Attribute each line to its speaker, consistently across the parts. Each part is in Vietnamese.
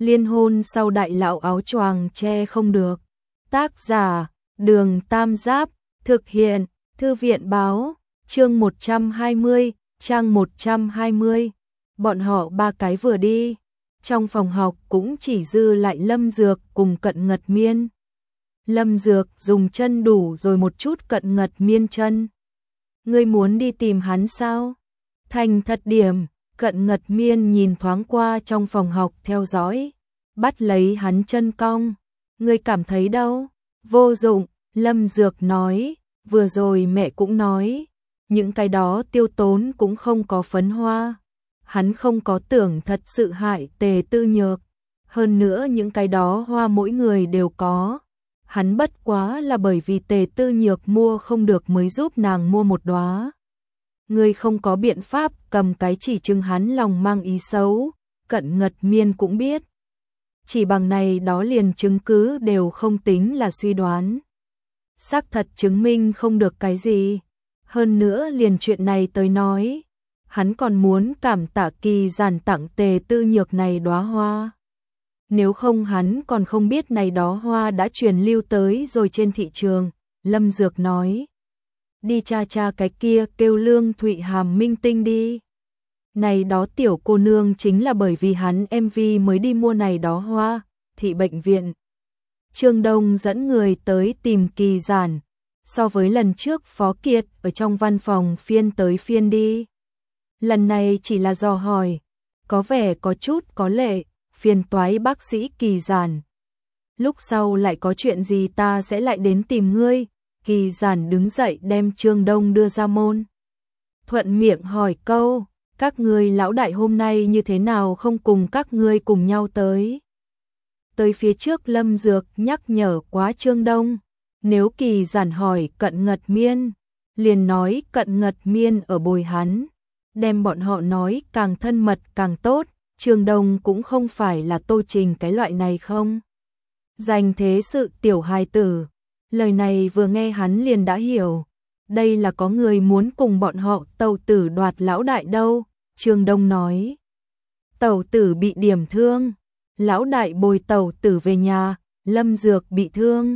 Speaker 1: Liên hôn sau đại lão áo choàng che không được. Tác giả, Đường Tam Giáp, thực hiện, Thư viện báo, chương 120, trang 120. Bọn họ ba cái vừa đi, trong phòng học cũng chỉ dư lại Lâm Dược cùng Cận Ngật Miên. Lâm Dược dùng chân đủ rồi một chút Cận Ngật Miên chân. Ngươi muốn đi tìm hắn sao? Thành thật điểm. Cận Ngật Miên nhìn thoáng qua trong phòng học theo dõi, bắt lấy hắn chân cong. Ngươi cảm thấy đâu? Vô dụng, Lâm Dược nói, vừa rồi mẹ cũng nói, những cái đó tiêu tốn cũng không có phấn hoa. Hắn không có tưởng thật sự hại Tề Tư Nhược, hơn nữa những cái đó hoa mỗi người đều có. Hắn bất quá là bởi vì Tề Tư Nhược mua không được mới giúp nàng mua một đóa. Ngươi không có biện pháp cầm cái chỉ trưng hắn lòng mang ý xấu, Cận Ngật Miên cũng biết. Chỉ bằng này đó liền chứng cứ đều không tính là suy đoán. Xác thật chứng minh không được cái gì. Hơn nữa liền chuyện này tới nói, hắn còn muốn cảm tạ Kỳ Giản tặng Tề Tư Nhược này đóa hoa. Nếu không hắn còn không biết này đó hoa đã truyền lưu tới rồi trên thị trường, Lâm Dược nói. Đi cha cái kia kêu Lương Thụy Hàm minh tinh đi. Này đó tiểu cô nương chính là bởi vì hắn MV mới đi mua này đó hoa, thị bệnh viện. Trương Đông dẫn người tới tìm Kỳ Giản, so với lần trước Phó Kiệt ở trong văn phòng phiên tới phiên đi. Lần này chỉ là dò hỏi, có vẻ có chút có lệ, phiền toái bác sĩ Kỳ Giản. Lúc sau lại có chuyện gì ta sẽ lại đến tìm ngươi. Kỳ Giản đứng dậy đem Trương Đông đưa ra môn. Thuận miệng hỏi câu, các ngươi lão đại hôm nay như thế nào không cùng các ngươi cùng nhau tới. Tới phía trước Lâm Dược nhắc nhở quá Trương Đông, nếu Kỳ Giản hỏi Cận Ngật Miên, liền nói Cận Ngật Miên ở bồi hắn, đem bọn họ nói càng thân mật càng tốt. Trương Đông cũng không phải là Tô Trình cái loại này không. Dành thế sự tiểu hài tử. Lời này vừa nghe hắn liền đã hiểu, đây là có người muốn cùng bọn họ tẩu tử đoạt lão đại đâu. Trương Đông nói, tẩu tử bị điểm thương, lão đại bồi tẩu tử về nhà, Lâm Dược bị thương.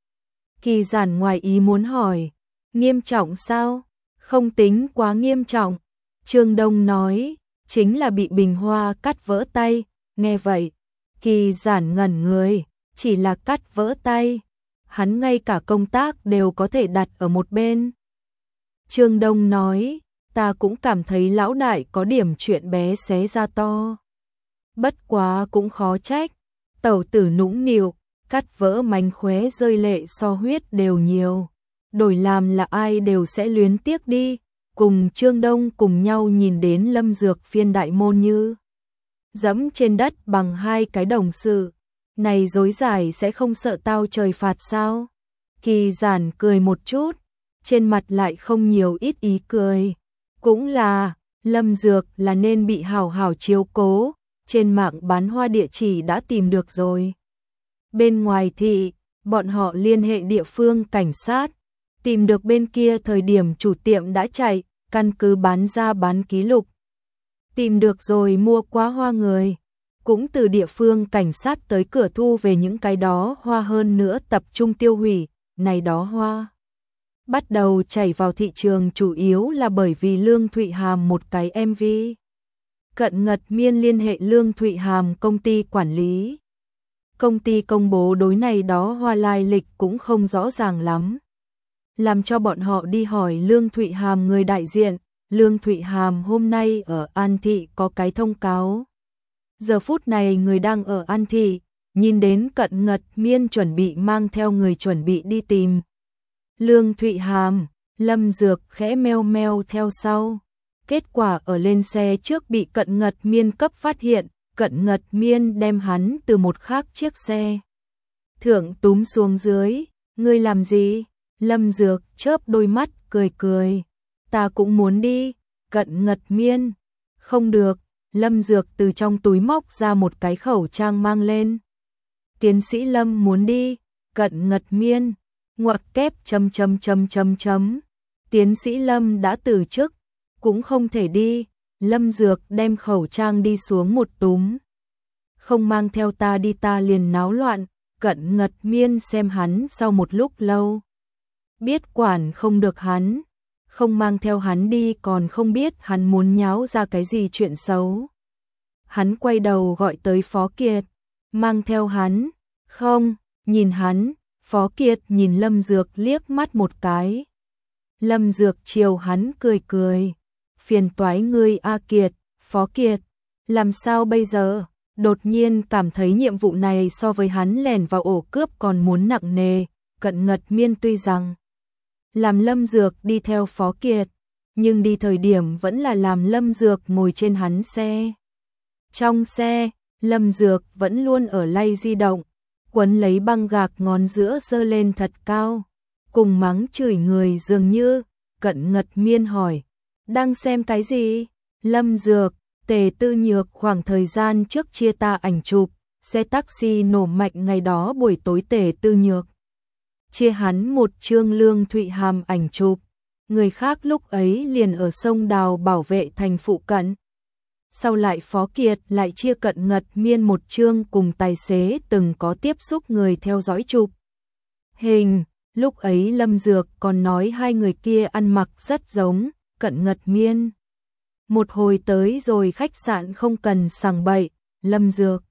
Speaker 1: Kỳ Giản ngoài ý muốn hỏi, nghiêm trọng sao? Không tính quá nghiêm trọng. Trương Đông nói, chính là bị bình hoa cắt vỡ tay. Nghe vậy, Kỳ Giản ngẩn người, chỉ là cắt vỡ tay. Hắn ngay cả công tác đều có thể đặt ở một bên. Trương Đông nói, ta cũng cảm thấy lão đại có điểm chuyện bé xé ra to. Bất quá cũng khó trách, tẩu tử nũng nịu, cắt vỡ mánh khóe rơi lệ so huyết đều nhiều. Đổi làm là ai đều sẽ luyến tiếc đi. Cùng Trương Đông cùng nhau nhìn đến Lâm Dược phiên đại môn như dẫm trên đất bằng hai cái đồng sự. Này dối giải sẽ không sợ tao trời phạt sao? Kỳ Giản cười một chút, trên mặt lại không nhiều ít ý cười. Cũng là, Lâm Dược là nên bị hảo hảo chiếu cố, trên mạng bán hoa địa chỉ đã tìm được rồi. Bên ngoài thị, bọn họ liên hệ địa phương cảnh sát, tìm được bên kia thời điểm chủ tiệm đã chạy, căn cứ bán ra bán ký lục. Tìm được rồi mua quá hoa người. Cũng từ địa phương cảnh sát tới cửa thu về những cái đó hoa, hơn nữa tập trung tiêu hủy. Này đó hoa bắt đầu chảy vào thị trường chủ yếu là bởi vì Lương Thụy Hàm một cái MV. Cận Ngật Miên liên hệ Lương Thụy Hàm công ty quản lý. Công ty công bố đối này đó hoa lai lịch cũng không rõ ràng lắm. Làm cho bọn họ đi hỏi Lương Thụy Hàm người đại diện. Lương Thụy Hàm hôm nay ở An Thị có cái thông cáo. Giờ phút này người đang ở An Thị, nhìn đến Cận Ngật Miên chuẩn bị mang theo người chuẩn bị đi tìm Lương Thụy Hàm. Lâm Dược khẽ meo meo theo sau. Kết quả ở lên xe trước bị Cận Ngật Miên cấp phát hiện. Cận Ngật Miên đem hắn từ một khác chiếc xe thượng túm xuống dưới. Ngươi làm gì? Lâm Dược chớp đôi mắt cười cười. Ta cũng muốn đi. Cận Ngật Miên, không được. Lâm Dược từ trong túi móc ra một cái khẩu trang mang lên. Tiến sĩ Lâm muốn đi. Cận Ngật Miên, ngoặc kép ... Tiến sĩ Lâm đã từ chức, cũng không thể đi. Lâm Dược đem khẩu trang đi xuống một túm. không mang theo ta đi ta liền náo loạn. Cận Ngật Miên xem hắn sau một lúc lâu. Biết quản không được hắn, không mang theo hắn đi còn không biết hắn muốn nháo ra cái gì chuyện xấu. Hắn quay đầu gọi tới Phó Kiệt, mang theo hắn, không, nhìn hắn, Phó Kiệt nhìn Lâm Dược liếc mắt một cái. Lâm Dược chiều hắn cười cười, phiền toái ngươi A Kiệt, Phó Kiệt, làm sao bây giờ? Đột nhiên cảm thấy nhiệm vụ này so với hắn lẻn vào ổ cướp còn muốn nặng nề. Cận Ngật Miên tuy rằng làm Lâm Dược đi theo Phó Kiệt, nhưng đi thời điểm vẫn là làm Lâm Dược ngồi trên hắn xe. Trong xe, Lâm Dược vẫn luôn ở lay di động, quấn lấy băng gạc ngón giữa giơ lên thật cao, cùng mắng chửi người dường như. Cận Ngật Miên hỏi, đang xem cái gì? Lâm Dược, Tề Tư Nhược khoảng thời gian trước chia ta ảnh chụp, xe taxi nổ mạnh ngày đó buổi tối Tề Tư Nhược chia hắn một chương Lương Thụy Hàm ảnh chụp, người khác lúc ấy liền ở sông Đào bảo vệ thành phụ cận. Sau lại Phó Kiệt lại chia Cận Ngật Miên một chương cùng tài xế từng có tiếp xúc người theo dõi chụp hình, lúc ấy Lâm Dược còn nói hai người kia ăn mặc rất giống. Cận Ngật Miên một hồi tới rồi khách sạn không cần sằng bậy. Lâm Dược,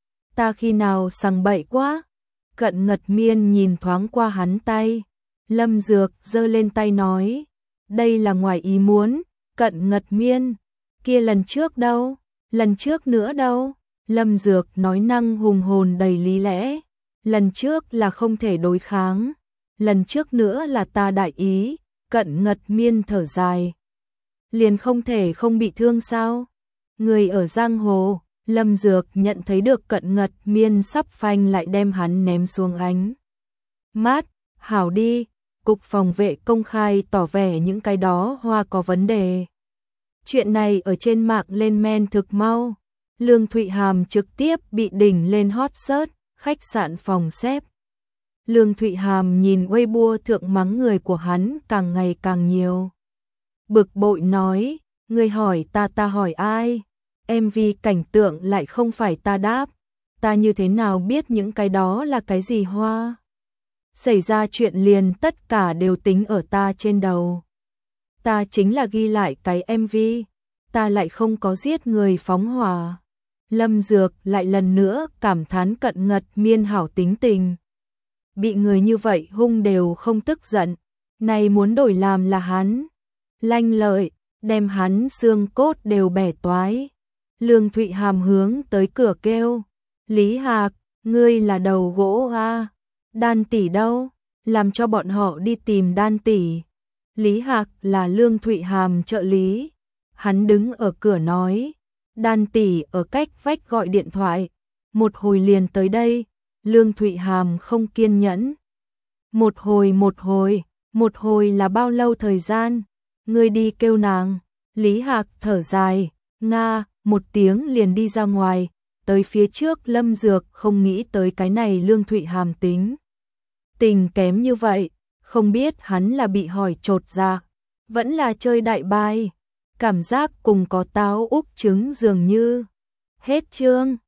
Speaker 1: ta khi nào sằng bậy quá? Cận Ngật Miên nhìn thoáng qua hắn tay. Lâm Dược giơ lên tay nói, đây là ngoài ý muốn. Cận Ngật Miên, kia lần trước đâu? Lần trước nữa đâu? Lâm Dược nói năng hùng hồn đầy lý lẽ, lần trước là không thể đối kháng, lần trước nữa là ta đại ý. Cận Ngật Miên thở dài, liền không thể không bị thương sao? Người ở giang hồ. Lâm Dược nhận thấy được Cận Ngật Miên sắp phanh lại đem hắn ném xuống ánh mát. Hảo đi, cục phòng vệ công khai tỏ vẻ những cái đó hoa có vấn đề. Chuyện này ở trên mạng lên men thực mau. Lương Thụy Hàm trực tiếp bị đỉnh lên hot search, khách sạn phòng xếp. Lương Thụy Hàm nhìn Weibo thượng mắng người của hắn càng ngày càng nhiều. Bực bội nói, người hỏi ta hỏi ai? MV cảnh tượng lại không phải ta đáp, ta như thế nào biết những cái đó là cái gì hoa? Xảy ra chuyện liền tất cả đều tính ở ta trên đầu. Ta chính là ghi lại cái MV, ta lại không có giết người phóng hỏa. Lâm Dược lại lần nữa cảm thán Cận Ngật Miên hảo tính tình. Bị người như vậy hung đều không tức giận, này muốn đổi làm là hắn. Lanh lợi, đem hắn xương cốt đều bẻ toái. Lương Thụy Hàm hướng tới cửa kêu, Lý Hạc, ngươi là đầu gỗ à? Đan tỷ đâu? Làm cho bọn họ đi tìm Đan tỷ. Lý Hạc là Lương Thụy Hàm trợ lý. Hắn đứng ở cửa nói, Đan tỷ ở cách vách gọi điện thoại, một hồi liền tới đây. Lương Thụy Hàm không kiên nhẫn. Một hồi là bao lâu thời gian? Ngươi đi kêu nàng. Lý Hạc thở dài, nga, một tiếng liền đi ra ngoài. Tới phía trước Lâm Dược không nghĩ tới cái này Lương Thụy Hàm tính tình kém như vậy, không biết hắn là bị hỏi chột dạ, vẫn là chơi đại bài, cảm giác cùng có táo úp trứng dường như. Hết chương.